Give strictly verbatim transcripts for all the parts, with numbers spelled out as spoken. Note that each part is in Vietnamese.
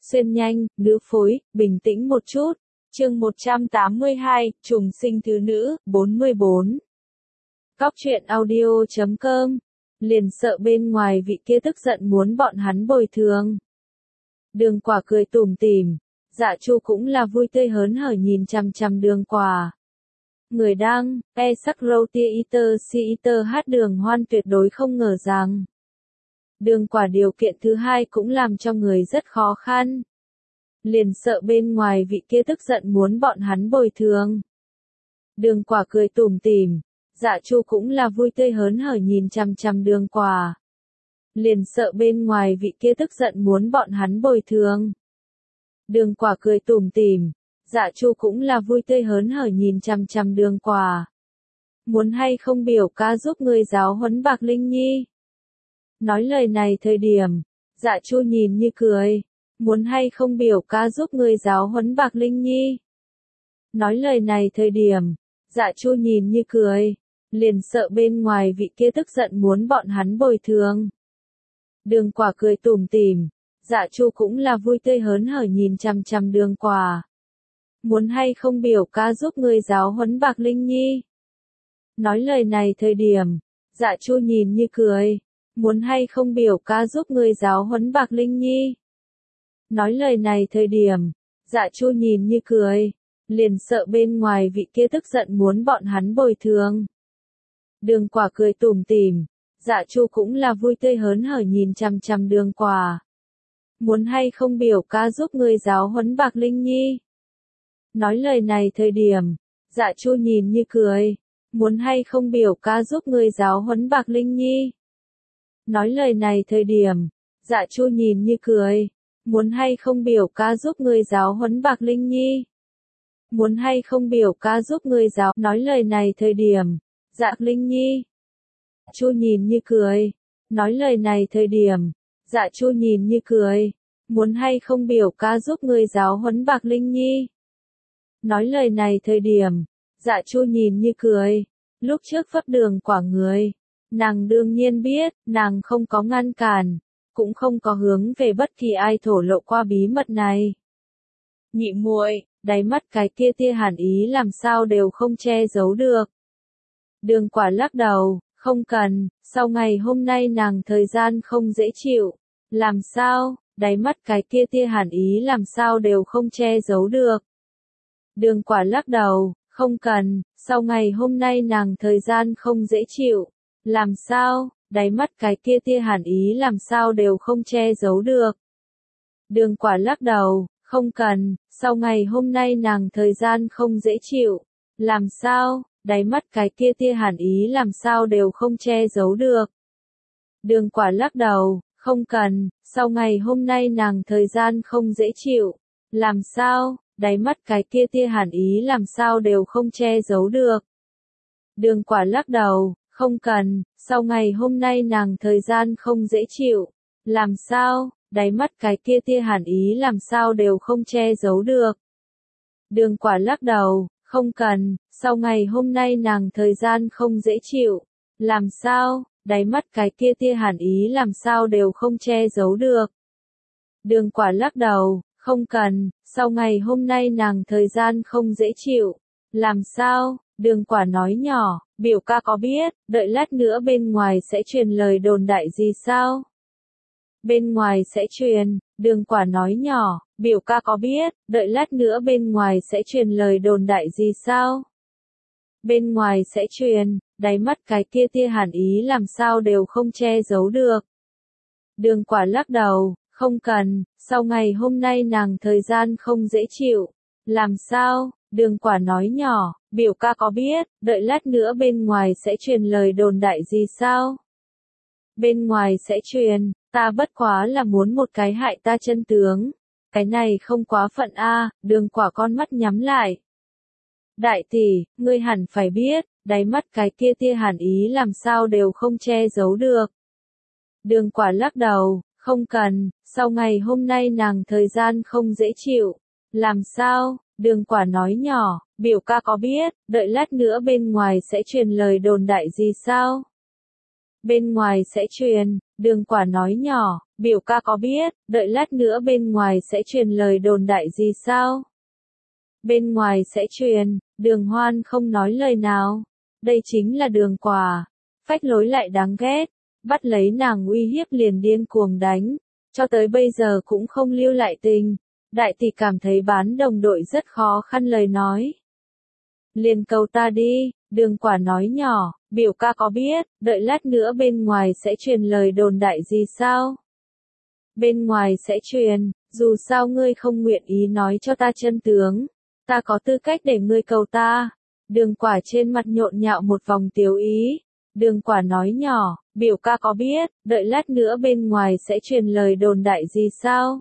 xuyên nhanh, nữ phối, bình tĩnh một chút. Chương một trăm tám mươi hai, trùng sinh thứ nữ, bốn mươi bốn. Cóc truyện audio chấm com. Liền sợ bên ngoài vị kia tức giận muốn bọn hắn bồi thường. Đường Quả cười tủm tỉm, Dạ Chu cũng là vui tươi hớn hở nhìn chằm chằm Đường Quả. Người đăng, e sắc râu tia iter si iter hát Đường Hoan tuyệt đối không ngờ rằng Đường Quả điều kiện thứ hai cũng làm cho người rất khó khăn. Liền sợ bên ngoài vị kia tức giận muốn bọn hắn bồi thường. Đường Quả cười tủm tỉm, Dạ Chu cũng là vui tươi hớn hở nhìn chằm chằm Đường Quả. Liền sợ bên ngoài vị kia tức giận muốn bọn hắn bồi thường. Đường Quả cười tủm tỉm, Dạ Chu cũng là vui tươi hớn hở nhìn chằm chằm Đường Quả. Muốn hay không biểu ca giúp ngươi giáo huấn Bạc Linh Nhi? Nói lời này thời điểm, Dạ Chu nhìn như cười. Muốn hay không biểu ca giúp ngươi giáo huấn Bạc Linh Nhi? Nói lời này thời điểm, Dạ Chu nhìn như cười. Liền sợ bên ngoài vị kia tức giận muốn bọn hắn bồi thường. Đường Quả cười tủm tỉm, Dạ Chu cũng là vui tươi hớn hở nhìn chằm chằm Đường Quả. Muốn hay không biểu ca giúp ngươi giáo huấn Bạc Linh Nhi? Nói lời này thời điểm, Dạ Chu nhìn như cười. Muốn hay không biểu ca giúp ngươi giáo huấn Bạc Linh Nhi? Nói lời này thời điểm, Dạ Chu nhìn như cười. Liền sợ bên ngoài vị kia tức giận muốn bọn hắn bồi thường. Đường Quả cười tủm tỉm, Dạ Chu cũng là vui tươi hớn hở nhìn chằm chằm Đường Quả. Muốn hay không biểu ca giúp ngươi giáo huấn Bạc Linh Nhi? Nói lời này thời điểm, Dạ Chu nhìn như cười. Muốn hay không biểu ca giúp ngươi giáo huấn Bạc Linh Nhi? Nói lời này thời điểm, Dạ Chu nhìn như cười. Muốn hay không biểu ca giúp ngươi giáo huấn Bạc Linh Nhi? Muốn hay không biểu ca giúp ngươi giáo. Nói lời này thời điểm, Dạ Linh Nhi. Chu nhìn như cười. Nói lời này thời điểm, Dạ Chu nhìn như cười. Muốn hay không biểu ca giúp ngươi giáo huấn Bạc Linh Nhi? Nói lời này thời điểm, Dạ Chu nhìn như cười. Lúc trước phấp Đường Quả người, nàng đương nhiên biết, nàng không có ngăn cản, cũng không có hướng về bất kỳ ai thổ lộ qua bí mật này. Nhị muội, đáy mắt cái kia tia hàn ý làm sao đều không che giấu được. Đường Quả lắc đầu, không cần, sau ngày hôm nay nàng thời gian không dễ chịu. Làm sao, đáy mắt cái kia tia hàn ý làm sao đều không che giấu được. Đường Quả lắc đầu, không cần, sau ngày hôm nay nàng thời gian không dễ chịu. Làm sao, đáy mắt cái kia tia hàn ý làm sao đều không che giấu được. Đường Quả lắc đầu, không cần, sau ngày hôm nay nàng thời gian không dễ chịu. Làm sao, đáy mắt cái kia tia hàn ý làm sao đều không che giấu được. Đường Quả lắc đầu, không cần, sau ngày hôm nay nàng thời gian không dễ chịu. Làm sao, đáy mắt cái kia tia hàn ý làm sao đều không che giấu được. Đường Quả lắc đầu, không cần, sau ngày hôm nay nàng thời gian không dễ chịu. Làm sao, đáy mắt cái kia tia hàn ý làm sao đều không che giấu được. Đường Quả lắc đầu, không cần, sau ngày hôm nay nàng thời gian không dễ chịu. Làm sao, đáy mắt cái kia tia hàn ý làm sao đều không che giấu được. Đường Quả lắc đầu, không cần, sau ngày hôm nay nàng thời gian không dễ chịu. Làm sao, Đường Quả nói nhỏ, biểu ca có biết, đợi lát nữa bên ngoài sẽ truyền lời đồn đại gì sao? Bên ngoài sẽ truyền, Đường Quả nói nhỏ, biểu ca có biết, đợi lát nữa bên ngoài sẽ truyền lời đồn đại gì sao? Bên ngoài sẽ truyền, đáy mắt cái kia tia hàn ý làm sao đều không che giấu được. Đường Quả lắc đầu, không cần, sau ngày hôm nay nàng thời gian không dễ chịu. Làm sao, Đường Quả nói nhỏ, biểu ca có biết, đợi lát nữa bên ngoài sẽ truyền lời đồn đại gì sao? Bên ngoài sẽ truyền, ta bất quá là muốn một cái hại ta chân tướng. Cái này không quá phận a. Đường Quả con mắt nhắm lại. Đại tỷ, ngươi hẳn phải biết, đáy mắt cái kia tia hàn ý làm sao đều không che giấu được. Đường Quả lắc đầu, không cần, sau ngày hôm nay nàng thời gian không dễ chịu. Làm sao, Đường Quả nói nhỏ, biểu ca có biết, đợi lát nữa bên ngoài sẽ truyền lời đồn đại gì sao? bên ngoài sẽ truyền, Đường Quả nói nhỏ, biểu ca có biết, đợi lát nữa bên ngoài sẽ truyền lời đồn đại gì sao? Bên ngoài sẽ truyền, Đường Hoan không nói lời nào. Đây chính là Đường Quả, phách lối lại đáng ghét, bắt lấy nàng uy hiếp liền điên cuồng đánh, cho tới bây giờ cũng không lưu lại tình. Đại tỷ cảm thấy bán đồng đội rất khó khăn lời nói. Liền cầu ta đi, Đường Quả nói nhỏ, biểu ca có biết, đợi lát nữa bên ngoài sẽ truyền lời đồn đại gì sao? Bên ngoài sẽ truyền, dù sao ngươi không nguyện ý nói cho ta chân tướng, ta có tư cách để ngươi cầu ta. Đường Quả trên mặt nhộn nhạo một vòng tiếu ý. Đường Quả nói nhỏ, biểu ca có biết, đợi lát nữa bên ngoài sẽ truyền lời đồn đại gì sao?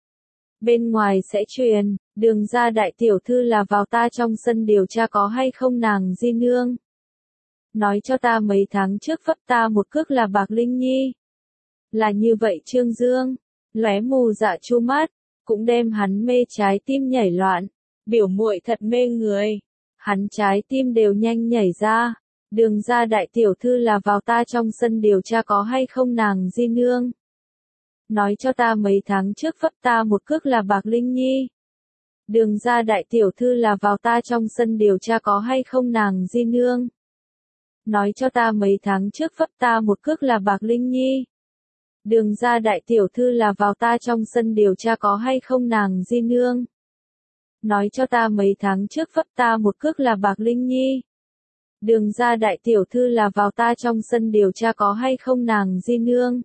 Bên ngoài sẽ truyền, Đường gia đại tiểu thư là vào ta trong sân điều tra có hay không nàng di nương. Nói cho ta mấy tháng trước vấp ta một cước là Bạc Linh Nhi. Là như vậy Trương Dương, lóe mù dạ chu mắt, cũng đem hắn mê trái tim nhảy loạn. Biểu muội thật mê người. Hắn trái tim đều nhanh nhảy ra. Đường gia đại tiểu thư là vào ta trong sân điều tra có hay không nàng di nương. Nói cho ta mấy tháng trước vấp ta một cước là Bạc Linh Nhi. Đường gia đại tiểu thư là vào ta trong sân điều tra có hay không nàng di nương. Nói cho ta mấy tháng trước vấp ta một cước là Bạc Linh Nhi. Đường gia đại tiểu thư là vào ta trong sân điều tra có hay không nàng di nương. Nói cho ta mấy tháng trước vấp ta một cước là Bạc Linh Nhi. Đường gia đại tiểu thư là vào ta trong sân điều tra có hay không nàng di nương.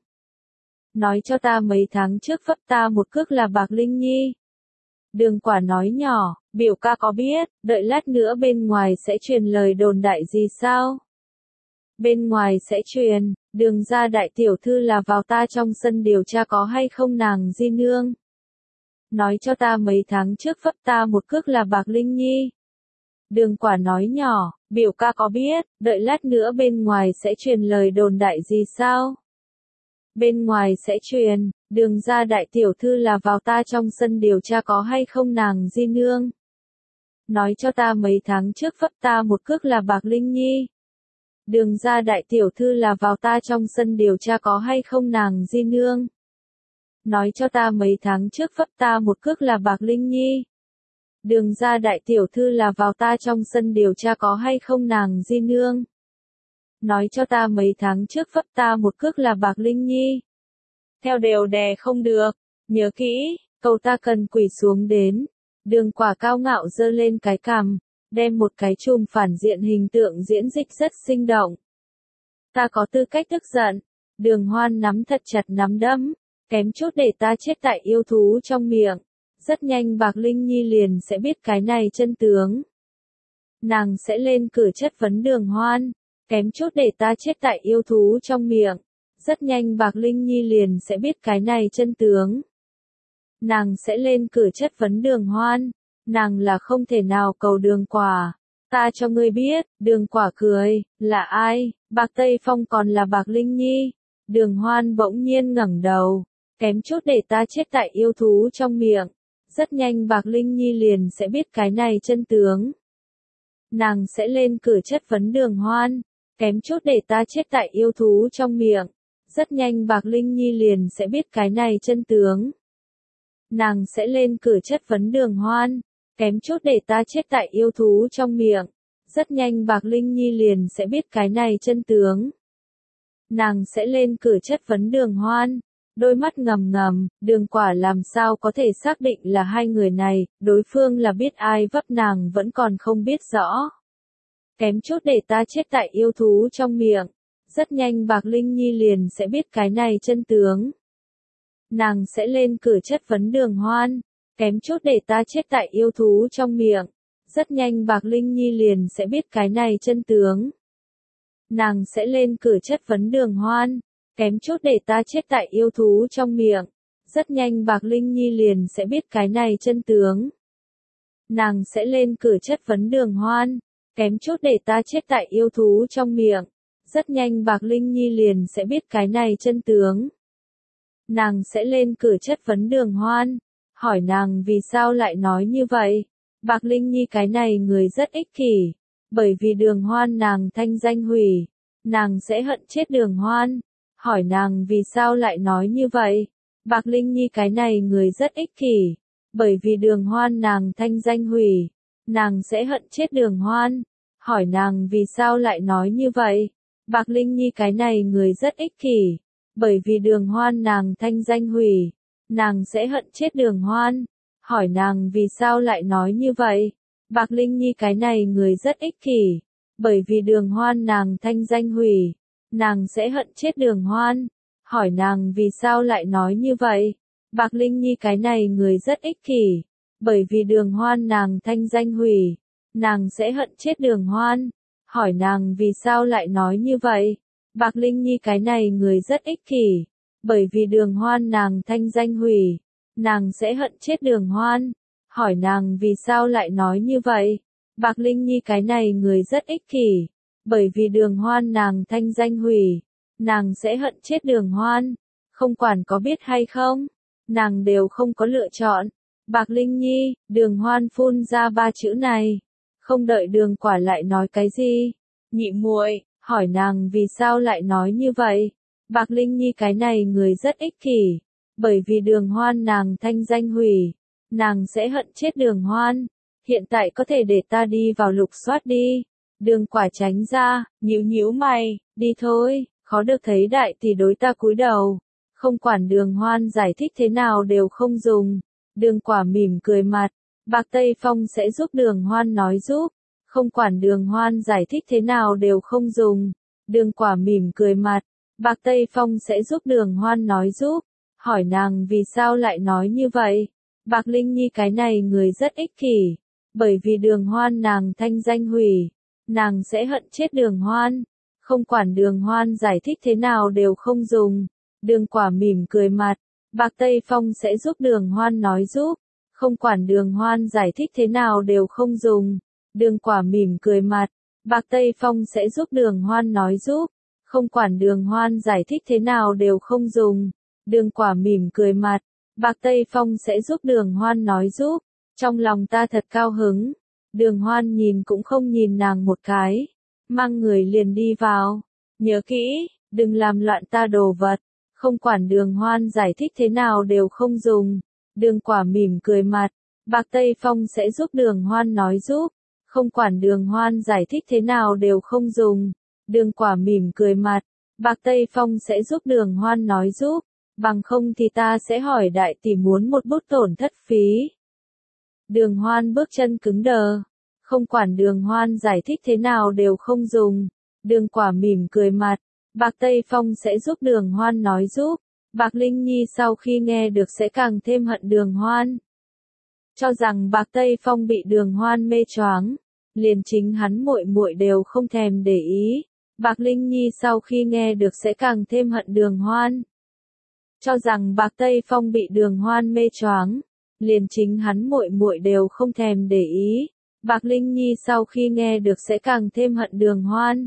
Nói cho ta mấy tháng trước vấp ta một cước là Bạc Linh Nhi. Đường Quả nói nhỏ, biểu ca có biết, đợi lát nữa bên ngoài sẽ truyền lời đồn đại gì sao? Bên ngoài sẽ truyền, Đường gia đại tiểu thư là vào ta trong sân điều tra có hay không nàng di nương. Nói cho ta mấy tháng trước vấp ta một cước là Bạc Linh Nhi. Đường Quả nói nhỏ, biểu ca có biết, đợi lát nữa bên ngoài sẽ truyền lời đồn đại gì sao? Bên ngoài sẽ truyền, Đường gia đại tiểu thư là vào ta trong sân điều tra có hay không nàng di nương. Nói cho ta mấy tháng trước vấp ta một cước là Bạc Linh Nhi. Đường gia đại tiểu thư là vào ta trong sân điều tra có hay không nàng di nương. Nói cho ta mấy tháng trước vấp ta một cước là Bạc Linh Nhi. Đường gia đại tiểu thư là vào ta trong sân điều tra có hay không nàng di nương. Nói cho ta mấy tháng trước vấp ta một cước là Bạc Linh Nhi. Theo đều đè không được, nhớ kỹ, cầu ta cần quỳ xuống đến. Đường Quả cao ngạo giơ lên cái cằm, đem một cái chùm phản diện hình tượng diễn dịch rất sinh động. Ta có tư cách tức giận. Đường Hoan nắm thật chặt nắm đấm, kém chút để ta chết tại yêu thú trong miệng. Rất nhanh Bạc Linh Nhi liền sẽ biết cái này chân tướng. Nàng sẽ lên cửa chất vấn Đường Hoan, kém chút để ta chết tại yêu thú trong miệng. Rất nhanh Bạc Linh Nhi liền sẽ biết cái này chân tướng. Nàng sẽ lên cửa chất vấn Đường Hoan, nàng là không thể nào cầu Đường Quả. Ta cho ngươi biết, Đường Quả cười, là ai? Bạc Tây Phong còn là Bạc Linh Nhi. Đường Hoan bỗng nhiên ngẩng đầu, kém chút để ta chết tại yêu thú trong miệng. Rất nhanh Bạc Linh Nhi liền sẽ biết cái này chân tướng. Nàng sẽ lên cửa chất vấn Đường Hoan, kém chút để ta chết tại yêu thú trong miệng. Rất nhanh Bạc Linh Nhi liền sẽ biết cái này chân tướng. Nàng sẽ lên cửa chất vấn Đường Hoan, kém chút để ta chết tại yêu thú trong miệng. Rất nhanh Bạc Linh Nhi liền sẽ biết cái này chân tướng. Nàng sẽ lên cửa chất vấn Đường Hoan, đôi mắt ngầm ngầm, Đường Quả làm sao có thể xác định là hai người này, đối phương là biết ai vấp nàng vẫn còn không biết rõ. Kém chút để ta chết tại yêu thú trong miệng. Rất nhanh Bạc Linh Nhi liền sẽ biết cái này chân tướng. Nàng sẽ lên cửa chất vấn Đường Hoan, kém chút để ta chết tại yêu thú trong miệng. Rất nhanh Bạc Linh Nhi liền sẽ biết cái này chân tướng. Nàng sẽ lên cửa chất vấn Đường Hoan, kém chút để ta chết tại yêu thú trong miệng. Rất nhanh Bạc Linh Nhi liền sẽ biết cái này chân tướng. Nàng sẽ lên cửa chất vấn Đường Hoan, kém chút để ta chết tại yêu thú trong miệng. Rất nhanh Bạc Linh Nhi liền sẽ biết cái này chân tướng. Nàng sẽ lên cửa chất vấn Đường Hoan, hỏi nàng vì sao lại nói như vậy. Bạc Linh Nhi cái này người rất ích kỷ, bởi vì Đường Hoan nàng thanh danh hủy. nàng sẽ hận chết Đường Hoan. Hỏi nàng vì sao lại nói như vậy? Bạc Linh Nhi cái này người rất ích kỷ, bởi vì Đường Hoan nàng thanh danh hủy, nàng sẽ hận chết Đường Hoan. Hỏi nàng vì sao lại nói như vậy? Bạc Linh Nhi cái này người rất ích kỷ, bởi vì Đường Hoan nàng thanh danh hủy, nàng sẽ hận chết Đường Hoan. Hỏi nàng vì sao lại nói như vậy? Bạc Linh Nhi cái này người rất ích kỷ, bởi vì Đường Hoan nàng thanh danh hủy, nàng sẽ hận chết Đường Hoan. Hỏi nàng vì sao lại nói như vậy? Bạc Linh Nhi cái này người rất ích kỷ, bởi vì Đường Hoan nàng thanh danh hủy, nàng sẽ hận chết Đường Hoan. Hỏi nàng vì sao lại nói như vậy? Bạc Linh Nhi cái này người rất ích kỷ, bởi vì Đường Hoan nàng thanh danh hủy, nàng sẽ hận chết Đường Hoan. Hỏi nàng vì sao lại nói như vậy? Bạc Linh Nhi cái này người rất ích kỷ, bởi vì Đường Hoan nàng thanh danh hủy, nàng sẽ hận chết Đường Hoan. Không quản có biết hay không, nàng đều không có lựa chọn. Bạc Linh Nhi, Đường Hoan phun ra ba chữ này, không đợi Đường Quả lại nói cái gì. Nhị muội, hỏi nàng vì sao lại nói như vậy? Bạc Linh Nhi cái này người rất ích kỷ, bởi vì Đường Hoan nàng thanh danh hủy, nàng sẽ hận chết Đường Hoan. Hiện tại có thể để ta đi vào lục soát đi. Đường Quả tránh ra, nhíu nhíu mày, đi thôi, khó được thấy đại tỷ đối ta cúi đầu. Không quản Đường Hoan giải thích thế nào đều không dùng. Đường Quả mỉm cười mặt, Bạc Tây Phong sẽ giúp Đường Hoan nói giúp. Không quản Đường Hoan giải thích thế nào đều không dùng. Đường Quả mỉm cười mặt, Bạc Tây Phong sẽ giúp Đường Hoan nói giúp. Hỏi nàng vì sao lại nói như vậy? Bạc Linh Nhi cái này người rất ích kỷ, bởi vì Đường Hoan nàng thanh danh hủy, nàng sẽ hận chết Đường Hoan. Không quản Đường Hoan giải thích thế nào đều không dùng. Đường Quả mỉm cười mặt, Bạc Tây Phong sẽ giúp Đường Hoan nói giúp. Không quản Đường Hoan giải thích thế nào đều không dùng. Đường Quả mỉm cười mặt, Bạc Tây Phong sẽ giúp Đường Hoan nói giúp. Không quản Đường Hoan giải thích thế nào đều không dùng. Đường Quả mỉm cười mặt, Bạc Tây Phong sẽ giúp Đường Hoan nói giúp. Trong lòng ta thật cao hứng. Đường Hoan nhìn cũng không nhìn nàng một cái, mang người liền đi vào. Nhớ kỹ, đừng làm loạn ta đồ vật. Không quản Đường Hoan giải thích thế nào đều không dùng. Đường Quả mỉm cười mặt, Bạc Tây Phong sẽ giúp Đường Hoan nói giúp. Không quản Đường Hoan giải thích thế nào đều không dùng. Đường Quả mỉm cười mặt, Bạc Tây Phong sẽ giúp Đường Hoan nói giúp. Bằng không thì ta sẽ hỏi đại tỷ muốn một bút tổn thất phí. Đường Hoan bước chân cứng đờ. Không quản Đường Hoan giải thích thế nào đều không dùng. Đường Quả mỉm cười mặt, Bạc Tây Phong sẽ giúp Đường Hoan nói giúp. Bạc Linh Nhi sau khi nghe được sẽ càng thêm hận Đường Hoan. Cho rằng Bạc Tây Phong bị Đường Hoan mê choáng, liền chính hắn muội muội đều không thèm để ý. Bạc Linh Nhi sau khi nghe được sẽ càng thêm hận Đường Hoan. Cho rằng Bạc Tây Phong bị Đường Hoan mê choáng, liền chính hắn muội muội đều không thèm để ý. Bạc Linh Nhi sau khi nghe được sẽ càng thêm hận Đường Hoan.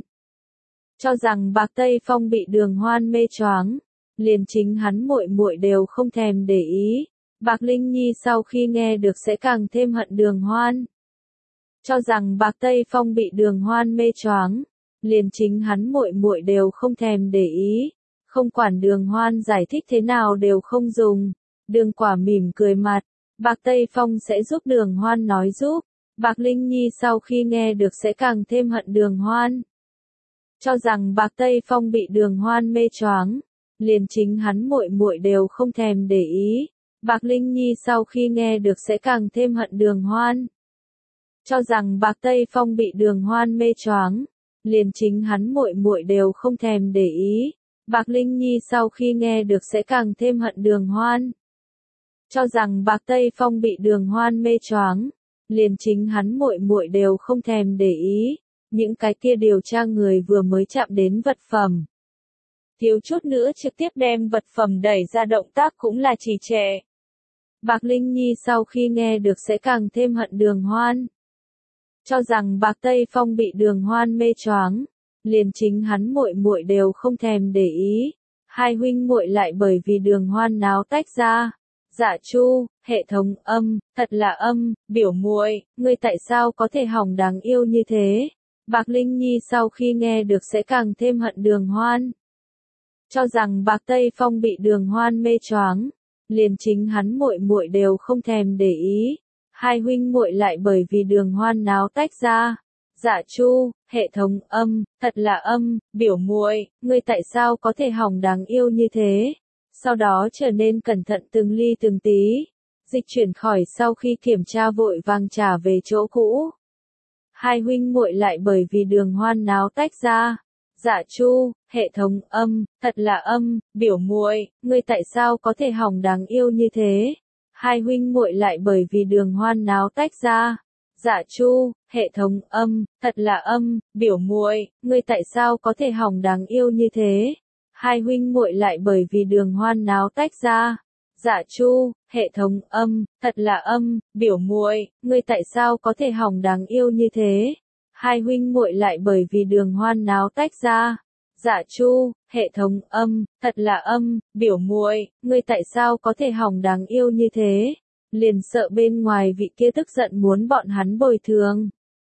Cho rằng Bạc Tây Phong bị Đường Hoan mê choáng, liền chính hắn muội muội đều không thèm để ý. Bạc Linh Nhi sau khi nghe được sẽ càng thêm hận Đường Hoan. Cho rằng Bạc Tây Phong bị Đường Hoan mê choáng, liền chính hắn muội muội đều không thèm để ý. Không quản Đường Hoan giải thích thế nào đều không dùng. Đường Quả mỉm cười mặt, Bạc Tây Phong sẽ giúp Đường Hoan nói giúp. Bạc Linh Nhi sau khi nghe được sẽ càng thêm hận Đường Hoan. Cho rằng Bạc Tây Phong bị Đường Hoan mê choáng, liền chính hắn muội muội đều không thèm để ý. Bạc Linh Nhi sau khi nghe được sẽ càng thêm hận Đường Hoan. Cho rằng Bạc Tây Phong bị Đường Hoan mê choáng, liền chính hắn muội muội đều không thèm để ý. Bạc Linh Nhi sau khi nghe được sẽ càng thêm hận Đường Hoan. Cho rằng Bạc Tây Phong bị Đường Hoan mê choáng, liền chính hắn muội muội đều không thèm để ý. Những cái kia điều tra người vừa mới chạm đến vật phẩm, thiếu chút nữa trực tiếp đem vật phẩm đẩy ra, động tác cũng là trì trệ. Bạc Linh Nhi sau khi nghe được sẽ càng thêm hận Đường Hoan. Cho rằng Bạc Tây Phong bị Đường Hoan mê choáng, liền chính hắn muội muội đều không thèm để ý. Hai huynh muội lại bởi vì Đường Hoan náo tách ra. Dạ Chu, hệ thống âm, thật là âm, biểu muội, ngươi tại sao có thể hỏng đáng yêu như thế? Bạc Linh Nhi sau khi nghe được sẽ càng thêm hận Đường Hoan. Cho rằng Bạc Tây Phong bị Đường Hoan mê choáng, liền chính hắn muội muội đều không thèm để ý. Hai huynh muội lại bởi vì Đường Hoan náo tách ra. Dạ Chu, hệ thống âm, thật là âm, biểu muội, ngươi tại sao có thể hỏng đáng yêu như thế? Sau đó trở nên cẩn thận từng ly từng tí. Dịch chuyển khỏi sau khi kiểm tra vội vàng trả về chỗ cũ. Hai huynh muội lại bởi vì Đường Hoan náo tách ra. Dạ Chu, hệ thống âm, thật là âm, biểu muội, ngươi tại sao có thể hỏng đáng yêu như thế? Hai huynh muội lại bởi vì Đường Hoan náo tách ra. Dạ Chu, hệ thống âm, thật là âm, biểu muội, ngươi tại sao có thể hỏng đáng yêu như thế? Hai huynh muội lại bởi vì Đường Hoan náo tách ra. Dạ Chu, hệ thống âm, thật là âm, biểu muội, ngươi tại sao có thể hỏng đáng yêu như thế? Hai huynh muội lại bởi vì Đường Hoan náo tách ra. Dạ Chu, hệ thống âm, thật là âm, biểu muội, ngươi tại sao có thể hỏng đáng yêu như thế? Liền sợ bên ngoài vị kia tức giận muốn bọn hắn bồi thường.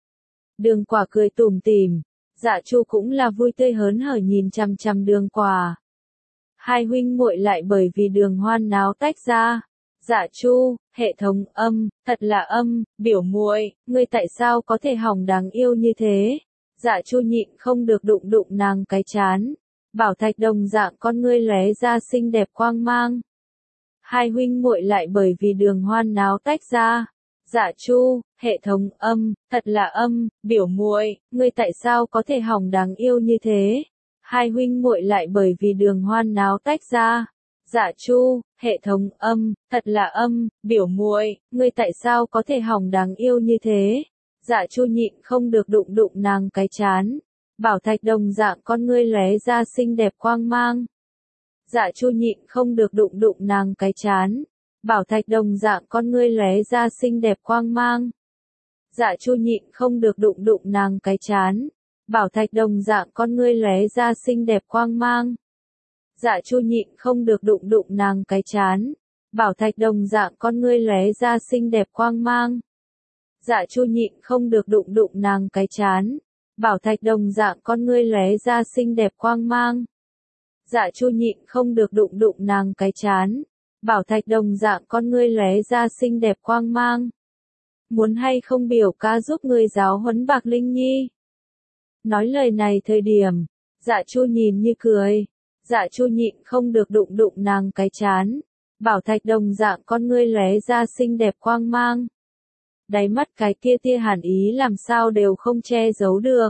Đường Quả cười tủm tỉm, Dạ Chu cũng là vui tươi hớn hở nhìn chằm chằm Đường Quả. Hai huynh muội lại bởi vì Đường Hoan náo tách ra. Dạ Chu, hệ thống âm, thật là âm, biểu muội, ngươi tại sao có thể hỏng đáng yêu như thế? Dạ Chu nhịn không được đụng đụng nàng cái chán. Bảo thạch đồng dạng con ngươi lóe ra xinh đẹp quang mang. Hai huynh muội lại bởi vì Đường Hoan náo tách ra. Dạ Chu, hệ thống âm, thật là âm, biểu muội, ngươi tại sao có thể hỏng đáng yêu như thế? Hai huynh muội lại bởi vì Đường Hoan náo tách ra. Dạ Chu, hệ thống âm, thật là âm, biểu muội, ngươi tại sao có thể hỏng đáng yêu như thế? Dạ Chu nhịn không được đụng đụng nàng cái chán. Bảo thạch đồng dạng con ngươi lóe ra xinh đẹp quang mang. Dạ Chu nhịn không được đụng đụng nàng cái chán. Bảo thạch đồng dạng con ngươi lóe ra xinh đẹp quang mang. Dạ Chu nhịn không được đụng đụng nàng cái chán. Bảo thạch đồng dạng con ngươi lóe ra xinh đẹp quang mang. Dạ Chu nhịn không được đụng đụng nàng cái chán. Bảo thạch đồng dạng con ngươi lóe ra xinh đẹp quang mang. Dạ Chu nhịn không được đụng đụng nàng cái chán. Bảo thạch đồng dạng con ngươi lóe ra xinh đẹp quang mang. Dạ Chu nhịn không được đụng đụng nàng cái chán. Bảo thạch đồng dạng con ngươi lóe ra xinh đẹp quang mang. Muốn hay không biểu ca giúp ngươi giáo huấn Bạc Linh Nhi? Nói lời này thời điểm, Dạ Chu nhìn như cười. Dạ Chu nhịn không được đụng đụng nàng cái chán. Bảo thạch đồng dạng con ngươi lóe ra xinh đẹp quang mang. Đáy mắt cái kia tia hàn ý làm sao đều không che giấu được.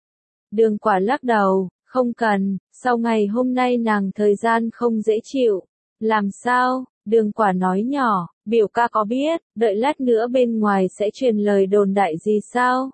Đường Quả lắc đầu, không cần, sau ngày hôm nay nàng thời gian không dễ chịu. Làm sao? Đường Quả nói nhỏ, biểu ca có biết, đợi lát nữa bên ngoài sẽ truyền lời đồn đại gì sao?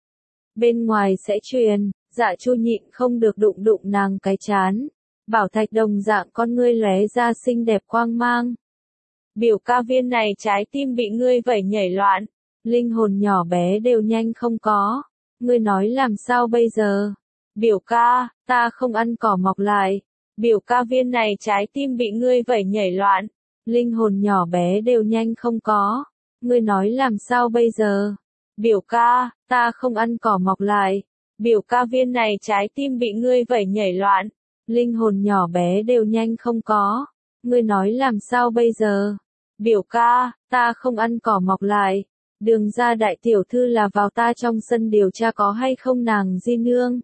Bên ngoài sẽ truyền. Dạ Chu nhịn không được đụng đụng nàng cái chán. Bảo thạch đồng dạng con ngươi lóe ra xinh đẹp quang mang. Biểu ca viên này trái tim bị ngươi vẩy nhảy loạn. Linh hồn nhỏ bé đều nhanh không có. Ngươi nói làm sao bây giờ? Biểu ca, ta không ăn cỏ mọc lại. Biểu ca viên này trái tim bị ngươi vẩy nhảy loạn. Linh hồn nhỏ bé đều nhanh không có. Ngươi nói làm sao bây giờ? Biểu ca, ta không ăn cỏ mọc lại. Biểu ca viên này trái tim bị ngươi vẩy nhảy loạn. Linh hồn nhỏ bé đều nhanh không có. Ngươi nói làm sao bây giờ? Biểu ca, ta không ăn cỏ mọc lại. Đường ra đại tiểu thư là vào ta trong sân điều tra có hay không nàng di nương.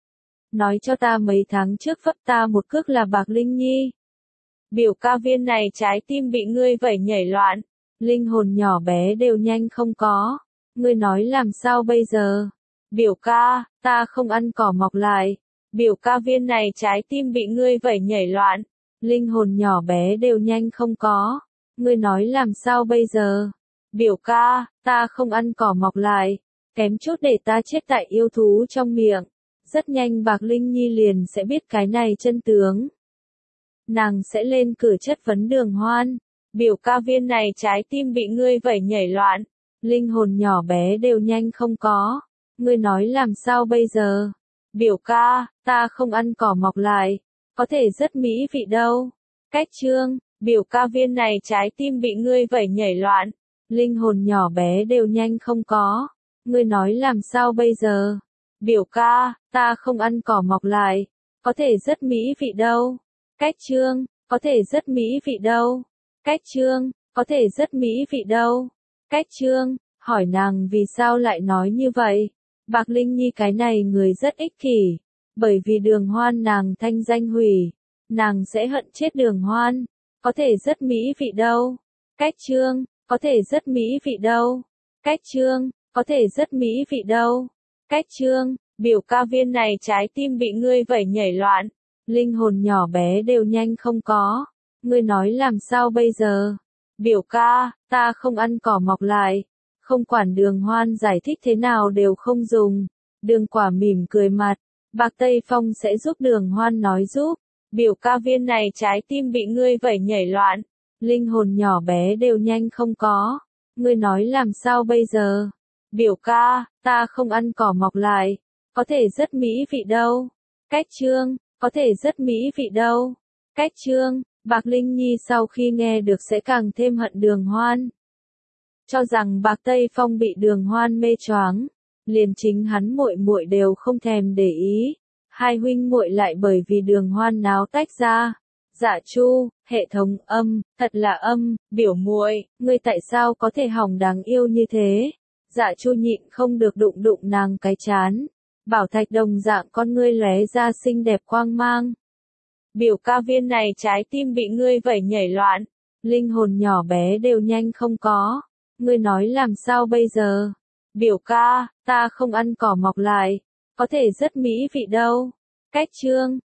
Nói cho ta mấy tháng trước vấp ta một cước là Bạc Linh Nhi. Biểu ca viên này trái tim bị ngươi vẩy nhảy loạn. Linh hồn nhỏ bé đều nhanh không có. Ngươi nói làm sao bây giờ? Biểu ca, ta không ăn cỏ mọc lại. Biểu ca viên này trái tim bị ngươi vẩy nhảy loạn. Linh hồn nhỏ bé đều nhanh không có. Ngươi nói làm sao bây giờ? Biểu ca, ta không ăn cỏ mọc lại. Kém chút để ta chết tại yêu thú trong miệng. Rất nhanh Bạc Linh Nhi liền sẽ biết cái này chân tướng. Nàng sẽ lên cửa chất vấn Đường Hoan. Biểu ca viên này trái tim bị ngươi vẩy nhảy loạn. Linh hồn nhỏ bé đều nhanh không có. Ngươi nói làm sao bây giờ? Biểu ca, ta không ăn cỏ mọc lại. Có thể rất mỹ vị đâu. Cách chương, biểu ca viên này trái tim bị ngươi vẩy nhảy loạn. Linh hồn nhỏ bé đều nhanh không có. Ngươi nói làm sao bây giờ? Biểu ca, ta không ăn cỏ mọc lại. Có thể rất mỹ vị đâu. Cách Trương, có thể rất mỹ vị đâu. Cách Trương, có thể rất mỹ vị đâu. Cách Trương, hỏi nàng vì sao lại nói như vậy. Bạc Linh Nhi cái này người rất ích kỷ. Bởi vì Đường Hoan nàng thanh danh hủy. Nàng sẽ hận chết Đường Hoan. Có thể rất mỹ vị đâu. Cách Trương, có thể rất mỹ vị đâu. Cách Trương, có thể rất mỹ vị đâu. Cách Trương, biểu ca viên này trái tim bị ngươi vẩy nhảy loạn. Linh hồn nhỏ bé đều nhanh không có. Ngươi nói làm sao bây giờ? Biểu ca, ta không ăn cỏ mọc lại. Không quản Đường Hoan giải thích thế nào đều không dùng. Đường Quả mỉm cười mặt. Bạc Tây Phong sẽ giúp Đường Hoan nói giúp. Biểu ca viên này trái tim bị ngươi vẩy nhảy loạn. Linh hồn nhỏ bé đều nhanh không có. Ngươi nói làm sao bây giờ? Biểu ca, ta không ăn cỏ mọc lại. Có thể rất mỹ vị đâu. Cách Trương, có thể rất mỹ vị đâu. Cách Trương, Bạc Linh Nhi sau khi nghe được sẽ càng thêm hận Đường Hoan. Cho rằng Bạc Tây Phong bị Đường Hoan mê choáng, liền chính hắn muội muội đều không thèm để ý. Hai huynh muội lại bởi vì Đường Hoan náo tách ra. Dạ Chu, hệ thống âm, thật là âm, biểu muội, ngươi tại sao có thể hỏng đáng yêu như thế? Dạ Chu nhịn không được đụng đụng nàng cái chán. Bảo thạch đồng dạng con ngươi lóe ra xinh đẹp quang mang. Biểu ca viên này trái tim bị ngươi vẩy nhảy loạn. Linh hồn nhỏ bé đều nhanh không có. Ngươi nói làm sao bây giờ? Biểu ca, ta không ăn cỏ mọc lại. Có thể rất mỹ vị đâu. Cách Trương,